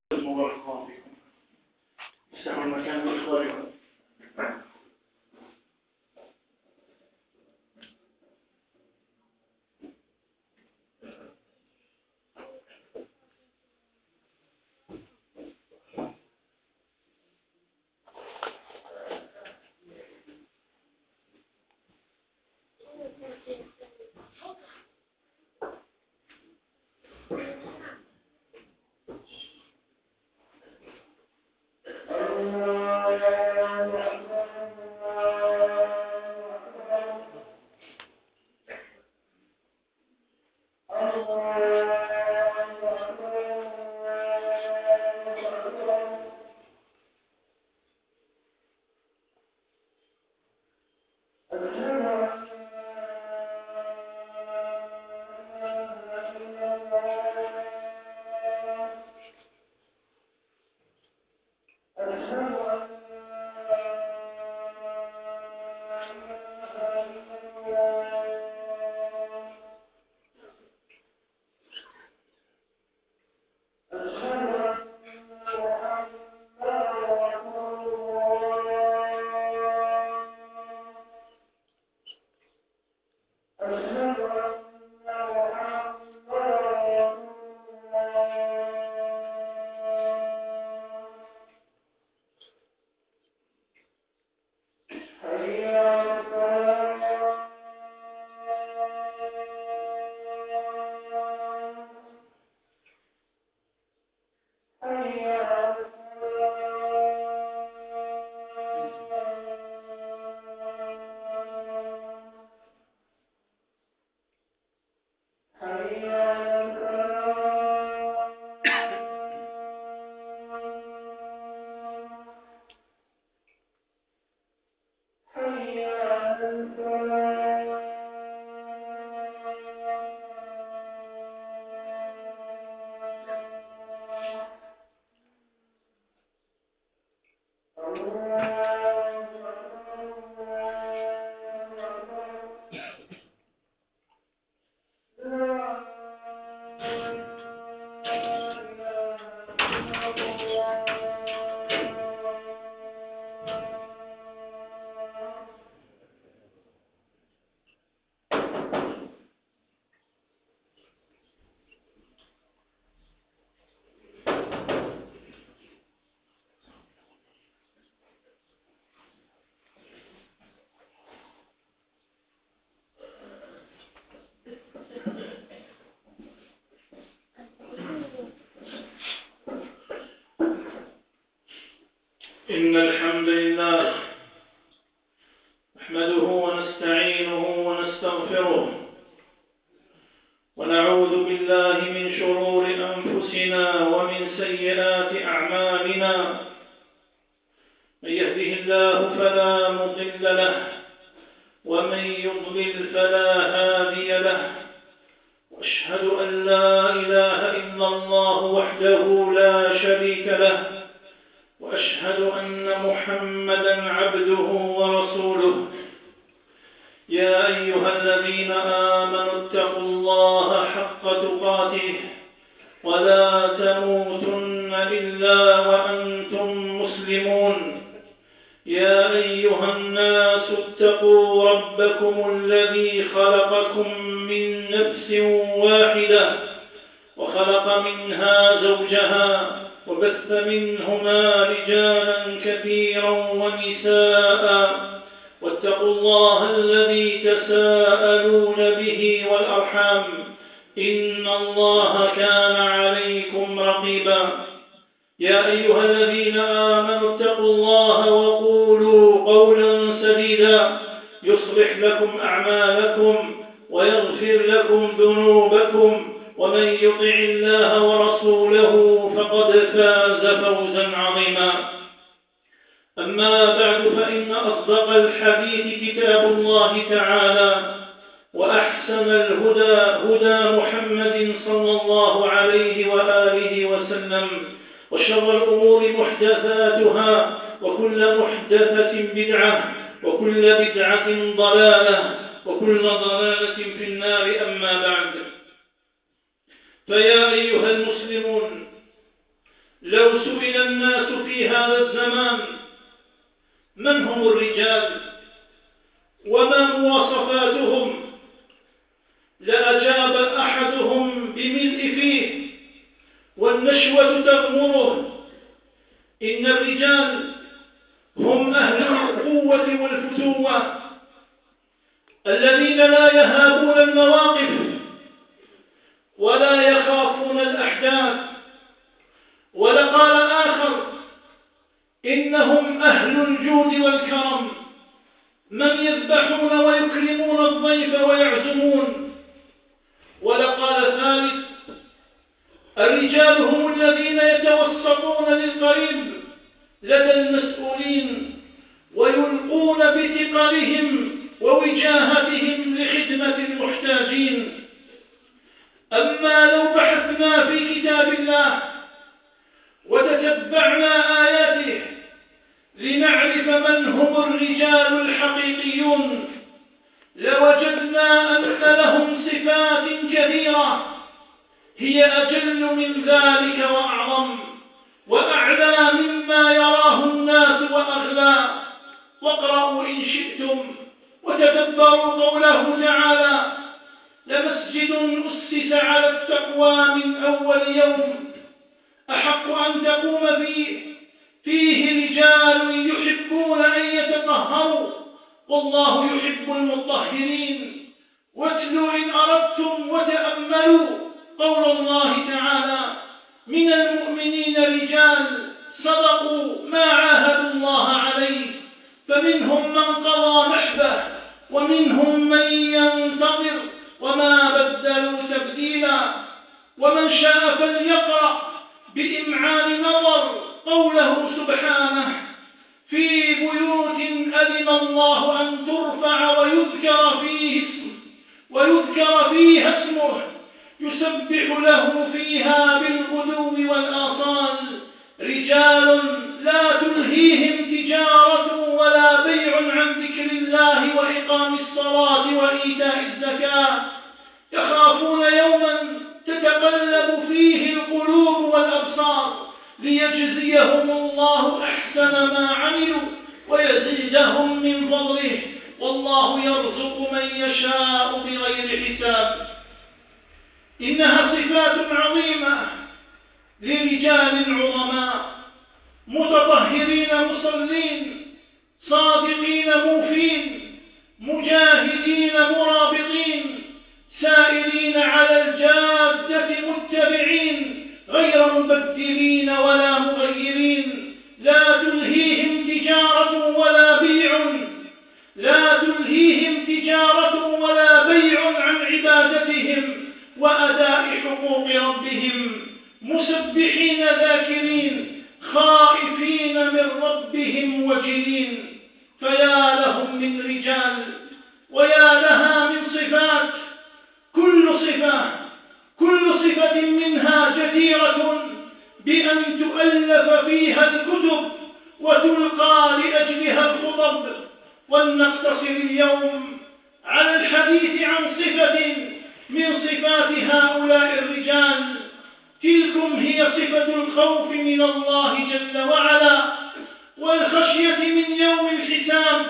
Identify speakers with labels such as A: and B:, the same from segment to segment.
A: مبارك الله فيكم. استحوا المكان لإخوانكم. إن الحمد لله نحمده ونستعينه ونستغفره ونعوذ بالله من شرور أنفسنا ومن سيئات أعمالنا. من يهده الله فلا مضل له ومن يضلل فلا هادي له، وأشهد أن لا إله إلا الله وحده لا شريك له، وأشهد أن محمدًا عبده ورسوله. يا أيها الذين آمنوا اتقوا الله حق تقاته ولا تموتن إلا وأنتم مسلمون. يا أيها الناس اتقوا ربكم الذي خلقكم من نفس واحدة وخلق منها زوجها وبث منهما رجالا كثيرا ونساء، واتقوا الله الذي تساءلون به والأرحام إن الله كان عليكم رقيبا. يا أيها الذين آمنوا اتقوا الله وقولوا قولا سديدا يصلح لكم أعمالكم ويغفر لكم ذنوبكم، ومن يطع الله ورسوله فقد فاز فوزا عظيما. أما بعد، فإن أصدق الحديث كتاب الله تعالى، وأحسن الهدى هدى محمد صلى الله عليه وآله وسلم، وشر الأمور محدثاتها، وكل محدثة بدعة، وكل بدعة ضلالة، وكل ضلالة في النار. أما بعد، فيا أيها المسلمون، لو سئل الناس في هذا الزمان من هم الرجال وما مواصفاتهم لأجاب أحدهم بملء فيه والنشوة تغمره: إن الرجال هم أهل القوة والفتوة الذين لا يهابون المواقف ولا يخافون الأحداث. ولقال آخر: إنهم أهل الجود والكرم، من يذبحون ويكرمون الضيف ويعزمون. ولقال ثالث: الرجال هم الذين يتوسطون للقريب لدى المسؤولين ويلقون بثقلهم ووجاهتهم لخدمة المحتاجين. أما لو بحثنا في كتاب الله وتتبعنا آياته لنعرف من هم الرجال الحقيقيون لوجدنا أن لهم صفات كثيرة هي أجل من ذلك وأعظم وأعلى مما يراه الناس وأغلى. واقرأوا إن شئتم وتدبروا قوله تعالى: لمسجد أسس على التقوى من أول يوم أحق أن تقوم فيه رجال يحبون أن يتطهروا والله يحب المطهرين. واتلوا إن أردتم وتأملوا قول الله تعالى: من المؤمنين رجال صدقوا ما عاهدوا الله عليه فمنهم من قضى نحبه ومنهم من ينتظر وما بدلوا تبديلا. ومن شاء فليقرأ بإمعان نظر قوله سبحانه: في بيوت أذن الله أن ترفع ويذكر فيها اسمه يسبح له فيها بالغدو والآصال رجال لا تلهيهم تجارة ولا بيع عن ذكر الله وإقام الصلاة وإيتاء الزكاة يخافون يوما تتقلب فيه القلوب والأبصار ليجزيهم الله أحسن ما عملوا ويزيدهم من فضله والله يرزق من يشاء بغير حساب. إنها صفات عظيمة لرجال عظماء متطهرين مصلين صادقين موفين مجاهدين مرابطين سائرين على الجادة متبعين غير مبدلين ولا مغيرين. لا تلهيهم تجارة ولا بيع عن عبادتهم وأداء حقوق ربهم مسبحين ذاكرين خائفين من ربهم وجلين. فيا لهم من رجال ويا لها من صفات، كل صفة منها جديرة بأن تؤلف فيها الكتب وتلقى لأجلها الخطب. ولنقتصر اليوم على الحديث عن صفة من صفات هؤلاء الرجال، تلكم هي صفة الخوف من الله جل وعلا والخشية من يوم الحساب.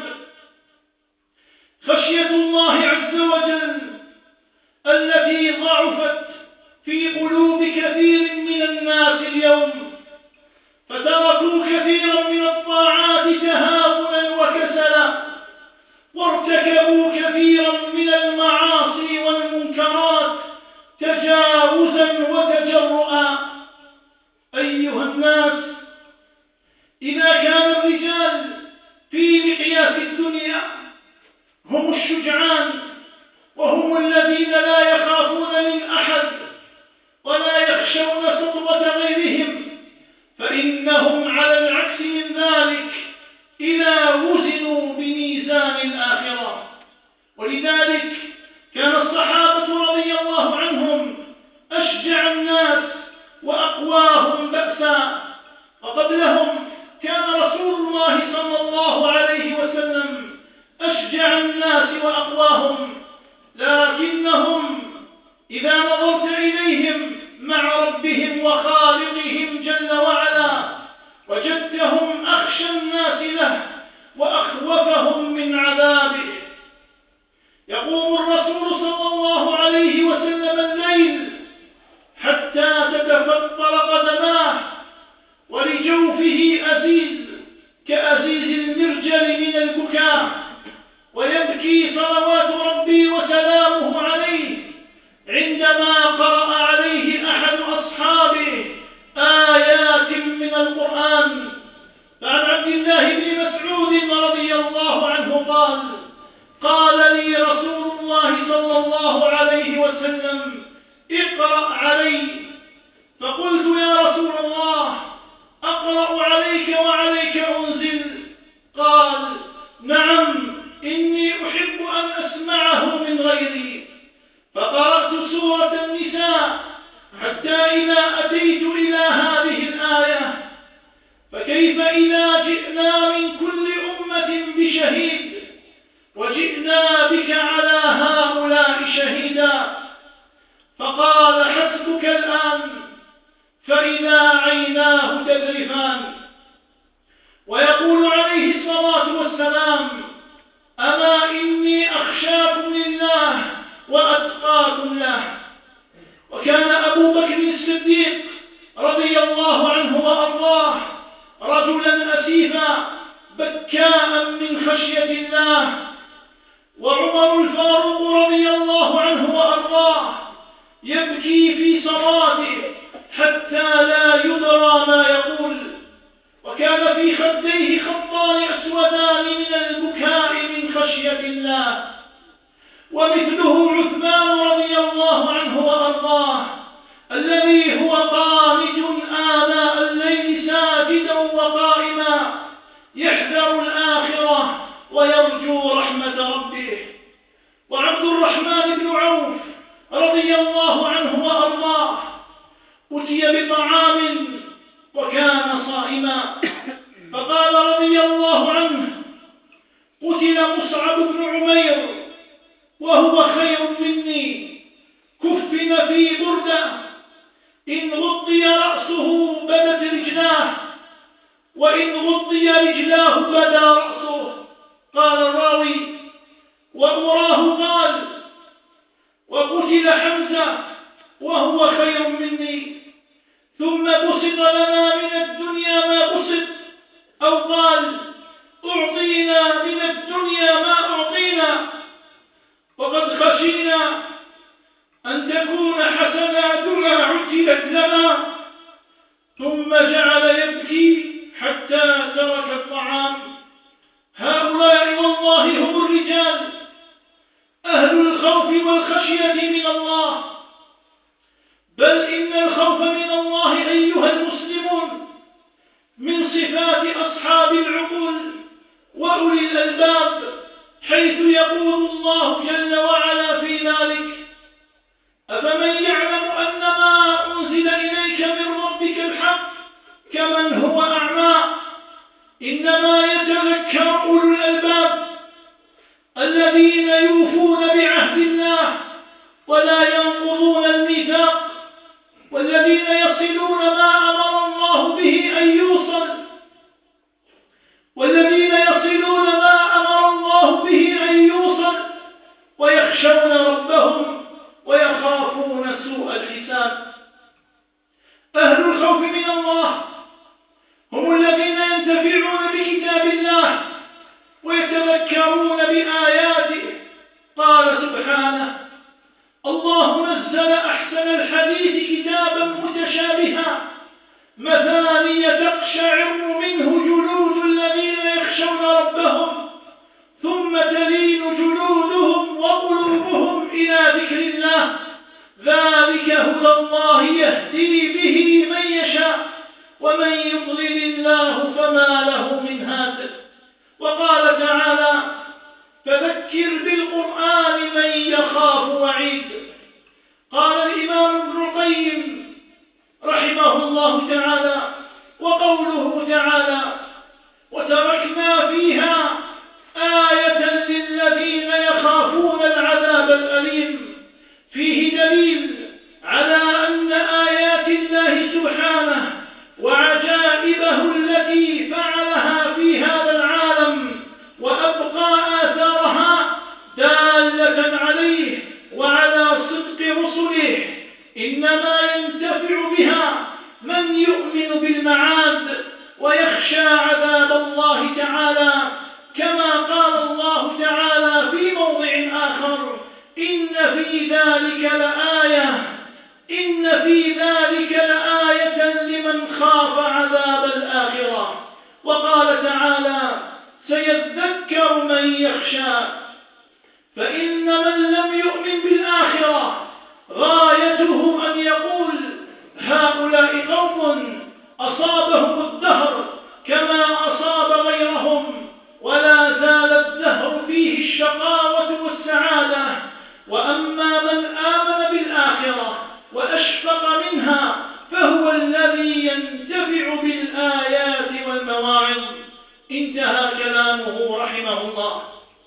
A: خشية الله عز وجل التي ضعفت في قلوب كثير من الناس اليوم فتركوا كثيرا من الطاعات تهاونا وكسلا وارتكبوا كثيرا من المعاصي والمنكرات تجاوزا وتجرؤا. أيها الناس، إذا كان الرجال في مقياس الدنيا هم الشجعان وهم الذين لا يخافون من أحد ولا يخشون سطوة غيرهم، فإنهم على العكس من ذلك إذا وزنوا بميزان الآخرة. ولذلك كان الصحابة رضي الله عنهم أشجع الناس وأقواهم بأسا، وقبلهم كان رسول الله صلى الله عليه وسلم أشجع الناس وأقواهم، لكنهم إذا نظرت إليهم مع ربهم وخالقهم جل وعلا كيف إذا جئنا من كل أمة بشهيد وجئنا بك على هؤلاء شهيدا؟ فقال حسبك الآن، فإذا عيناه تذرفان. ويقول عليه الصلاة والسلام: أما إني أخشاكم لله وأتقاكم له. وكان أبو بكر الصديق رضي الله عنه وأرضاه رجلا أسيفا بكاء من خشية الله. وعمر الفاروق رضي الله عنه وأرضاه يبكي في صلاته حتى لا يدرى ما يقول، وكان في خديه خطان أسودان من البكاء من خشية الله. ومثله عثمان رضي الله عنه وأرضاه الذي هو قانت آناء الليل ساجدا وقائما يحذر الآخرة ويرجو رحمة ربه. وعبد الرحمن بن عوف رضي الله عنه وأرضاه أتي بطعام وكان صائما، فقال رضي الله عنه: قتل مصعب بن عمير وهو خير مني، كفن في بردة، إن غطي رأسه بدت رجلاه، وإن غطي رجلاه بدا رأسه. قال الراوي: وأراه قال: وقتل حمزة وهو خير مني، ثم بسط لنا من الدنيا ما بسط، أو قال: أعطينا من الدنيا ما أعطينا، وقد خشينا أن تكون حسناتنا عجلت لنا. ثم جعل يبكي حتى ترك الطعام. هؤلاء والله هم الرجال أهل الخوف والخشية من الله، بل إن الخوف من الله أيها المسلمون من صفات أصحاب العقول وأولي الألباب، حيث يقول الله جل وعلا في ذلك: أفمن يعلم أن ما أنزل إليك من ربك الحق كمن هو أعمى. إنما يتذكر أولو الألباب الذين يوفون بعهد الله ولا ينقضون الميثاق، والذين يصلون ما أمر الله به أن يوصل، ويخشون ربهم ويخافون سوء الحساب. أهل الخوف من الله هم الذين ينتفعون بكتاب الله ويتذكرون بآياته. قال سبحانه: الله نزل أحسن الحديث كتابا متشابها مثانية تقشعر منه جلود الذين يخشون ربهم ثم تلين جلودهم وقلوبهم إلى ذكر الله، ذلك هدى الله يهدي به من يشاء ومن يضلل الله فما له من هاد. وقال تعالى: فذكر بالقرآن من يخاف وعيد. قال الإمام ابن القيم رحمه الله تعالى: وقوله تعالى: وتركنا فيها آية للذين يخافون العذاب الأليم، فيه دليل على أن آيات الله سبحانه وعجائبه التي فعلها في هذا العالم وأبقى آثارها دالة عليه وعلى صدق رسله، إنما ينتفع بها من يؤمن بالمعاد ويخشى عذاب الله تعالى، كما قال الله تعالى في موضع آخر: إن في ذلك لآية لمن خاف عذاب الآخرة. وقال تعالى: سيذكر من يخشى. فإن من لم يؤمن بالآخرة غايته أن يقول: هؤلاء قوم أصابهم الدهر كما أصاب غيرهم، ولا زال الدهر فيه الشقاوة والسعادة. وأما من آمن بالآخرة وأشفق منها فهو الذي ينتفع بالآيات والمواعظ. انتهى كلامه رحمه الله.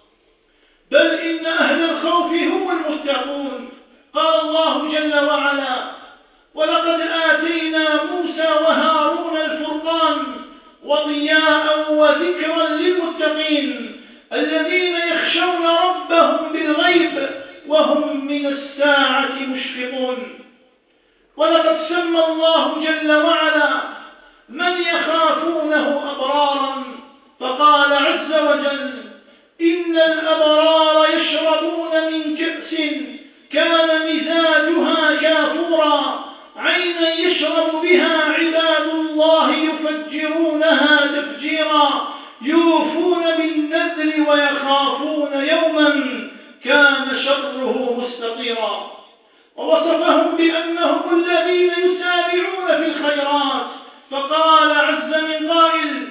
A: بل إن أهل الخوف هم المتقون. قال الله جل وعلا: ولقد آتينا موسى وهارون الفرقان وضياء وذكرا للمتقين الذين يخشون ربهم بالغيب وهم من الساعة مشفقون. ولقد سمى الله جل وعلا من يخافونه أبرارا، فقال عز وجل: إن الأبرار يشربون من كأس كان مزاجها كافورا عينا يشرب بها عباد الله يفجرونها تفجيرا يوفون بالنذر ويخافون يوما كان شره مستطيرا. ووصفهم بأنهم الذين يسارعون في الخيرات، فقال عز من قائل: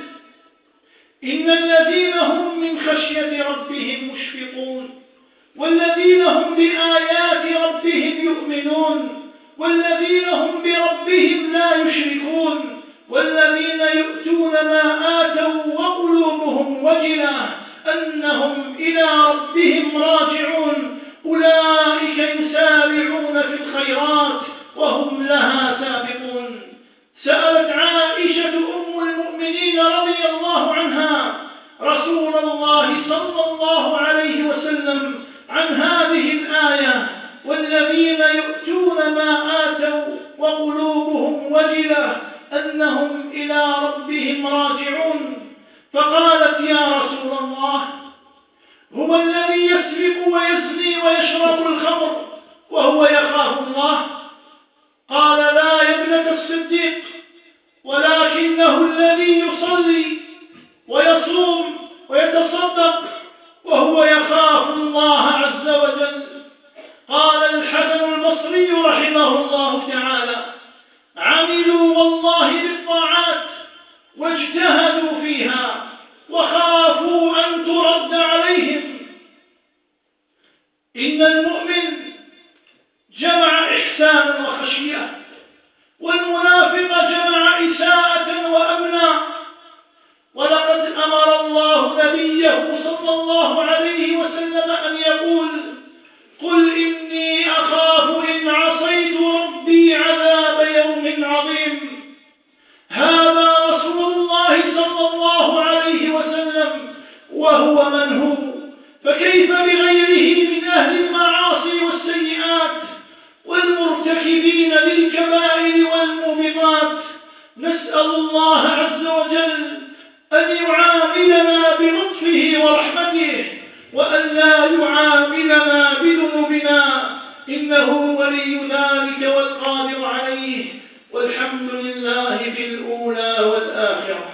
A: إن الذين هم من خشية ربهم مشفقون، والذين هم بآيات ربهم يؤمنون، والذين هم بربهم لا يشركون، والذين يؤتون ما آتوا وقلوبهم وجلة أنهم إلى ربهم راجعون أولئك يسارعون في الخيرات وهم لها سابقون. سألت عائشة أم المؤمنين رضي الله عنها رسول الله صلى الله عليه وسلم عن هذه الآية: والذين يؤتون ما آتوا وقلوبهم وجلة أنهم إلى ربهم راجعون. فقالت: يا رسول الله، هو الذي يسرق ويزني ويشرب الخمر وهو يخاف الله؟ قال: لا يا ابنة الصديق، ولكنه الذي يصلي ويصوم ويتصدق وهو يخاف الله عز وجل. قال الحسن البصري رحمه الله تعالى: عملوا والله بالطاعات واجتهدوا فيها وخافوا أن ترد عليهم. إن المؤمن جمع إحسانا وخشية، والمنافق جمع إساءة وأمنا. ولقد أمر الله نبيه صلى الله عليه وسلم أن يقول: قل إني أخاف إن عصيت ربي عذاب يوم عظيم. هذا رسول الله صلى الله عليه وسلم وهو من هو، فكيف بغيره من أهل المعاصي والسيئات والمرتكبين للكبائر والموبقات؟ نسأل الله عز وجل أن يعاملنا بلطفه ورحمته، وأن لا يعاملنا بذنوبنا، إنه ولي ذلك والقادر عليه، والحمد لله في الأولى والآخرة.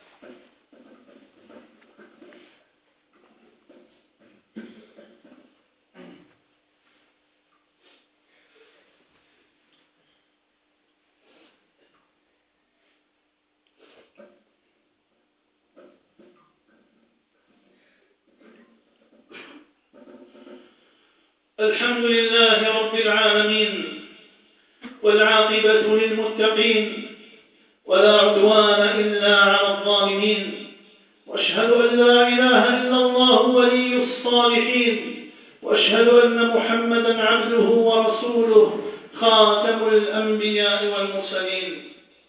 A: الحمد لله رب العالمين، والعاقبة للمتقين، ولا عدوان إلا على الظالمين، وأشهد أن لا إله إلا الله ولي الصالحين، وأشهد أن محمدا عبده ورسوله خاتم الأنبياء والمرسلين.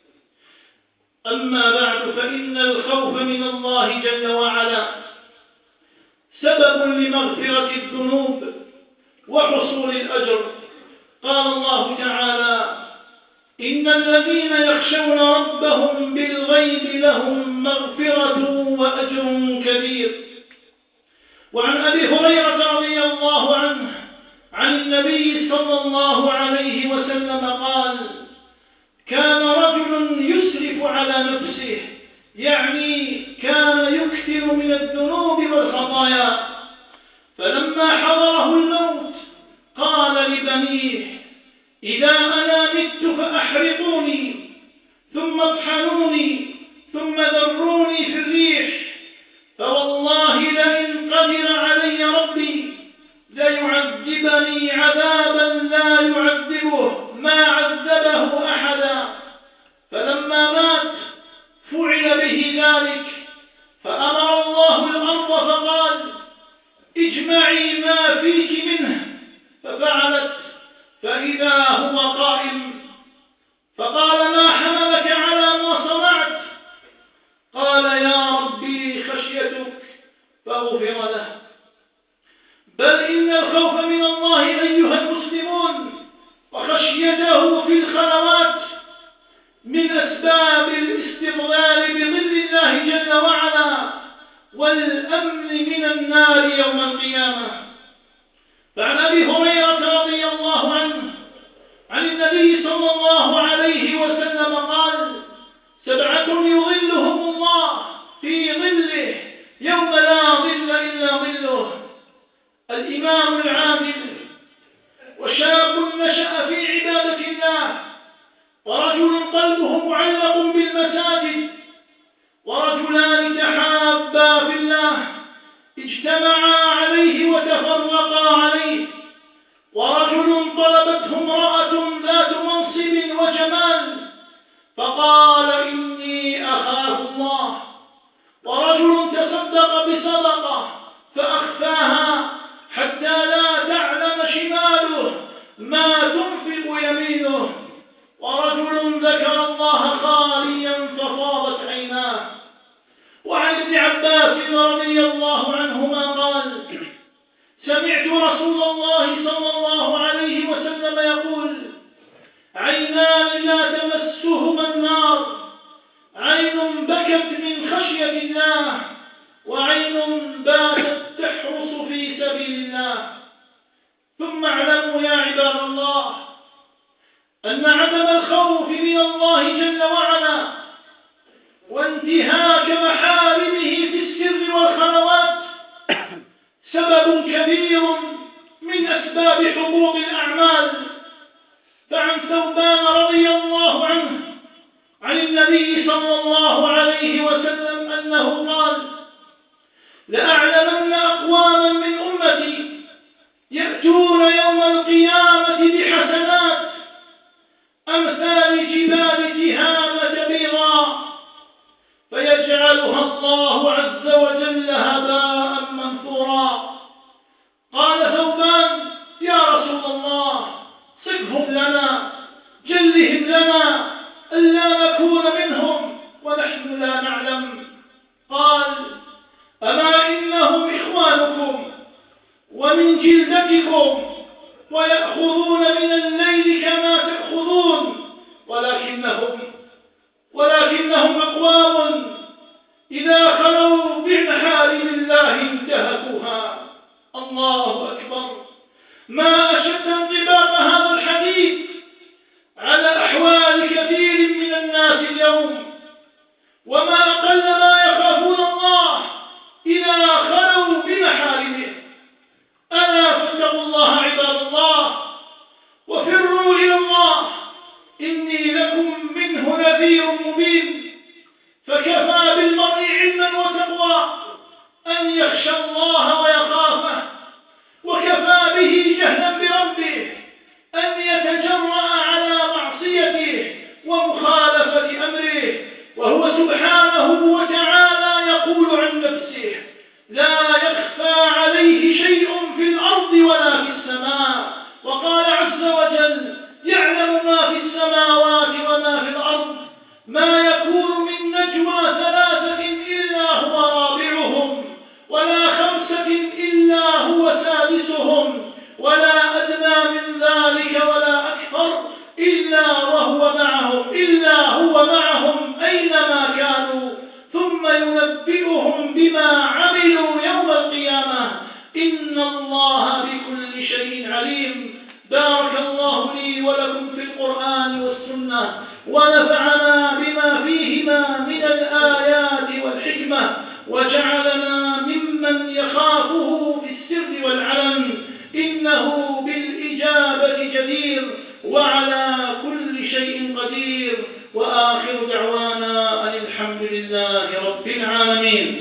A: أما بعد، فإن الخوف من الله جل وعلا سبب لمغفرة الذنوب وحصول الأجر. قال الله تعالى: إن الذين يخشون ربهم بالغيب لهم مغفرة وأجر كبير. وعن أبي هريرة رضي الله عنه عن النبي صلى الله عليه وسلم قال: كان رجل يسرف على نفسه، يعني كان يكثر من الذنوب والخطايا، فلما حضره الموت قال لبنيه: إذا أنا مت فأحرقوني ثم اطحنوني ثم ذروني في الريح، فوالله لئن قدر علي ربي ليعذبني عذابا لا يعذبه ما عذبه أحدا. فلما مات فعل به ذلك، فأمر الله الأرض فقال: اجمعي ما فيك منه، ففعلت، فإذا هو قائم، فقال: ما حملك على ما صنعت؟ قال: يا ربي خشيتك، فغفر له. بل إن الخوف من الله أيها المسلمون وخشيته في الخلوات من أسباب الاستظلال بظل الله جل وعلا والأمن من النار يوم القيامة. فعن أبي هريرة رضي الله عنه عن النبي صلى الله عليه وسلم قال: 7 يظلهم الله في ظله يوم لا ظل إلا ظله: الإمام العادل، وشاب نشأ في عبادة الله، ورجل قلبه معلق بالمساجد، ورجلان تحابا في الله اجتمعا عليه وتفرقا عليه، ورجل طلبته امرأة ذات منصب وجمال فقال: إني أخاف الله، ورجل تصدق بصدقة فأخفاها حتى لا تعلم شماله ما تنفق يمينه، ورجل ذكر الله خاليا ففاضت عيناه. وعن ابن عباس رضي الله عنهما قال: سمعت رسول الله صلى الله عليه وسلم يقول: عينان لا تمسهما النار، عين بكت من خشية الله، وعين باتت تحرس في سبيل الله. ثم اعلموا يا عباد الله أن عدم الخوف من الله جل وعلا وانتهاك محارمه في السر والخلوات سبب كبير من أسباب حبوط الأعمال. فعن ثوبان رضي الله عنه عن النبي صلى الله عليه وسلم أنه قال: لأعلمن أقواما من أمتي يأتون يوم القيامة بحسنات أمثال جبال تهامة بيضاء فيجعلها الله عز وجل هباء منثورا. قال ثوبان: يا رسول الله، صفهم لنا، جلهم لنا، ألا نكون منهم ونحن لا نعلم. قال: أما إنهم إخوانكم ومن جلدتكم ويأخذون من الليل كما تأخذون، ولكنهم أقوام إذا خلوا بمحارم الله انتهكوها. الله أكبر. ما أشد انطباق هذا الحديث على أحوال كثير من الناس اليوم، وما أقل ما يخافون الله إذا خلوا بمحارمه. ألا فاتقوا الله عباد الله وفروا إلى الله، إني لكم منه نذير مبين. فكفى بالمرء علما وتقوى أن يخشى الله ويخافه، وكفى به جهلا بربه أن يتجرأ على معصيته ومخالفة أمره، وهو سبحانه وتعالى يقول عن نفسه: لا يخفى عليه شيء في الأرض ولا في السماء. وقال عز وجل: يعلم ما في السماوات وما في الأرض، ما يكون من نجوى 3 إلا هو رابعهم، ولا 5 إلا هو سادسهم، ولا أدنى من ذلك ولا أكثر إلا هو معهم أينما كانوا، ثم ينبئهم بما عملوا يوم القيامة، إن الله بكل شيء عليم. بارك الله لي ولكم في القرآن والسنة، ونفعنا بما فيهما من الآيات والحكمة، وجعلنا ممن يخافه في السر والعلن، إنه بالإجابة جدير وعلى كل شيء قدير. وآخر دعوانا أن الحمد لله رب العالمين.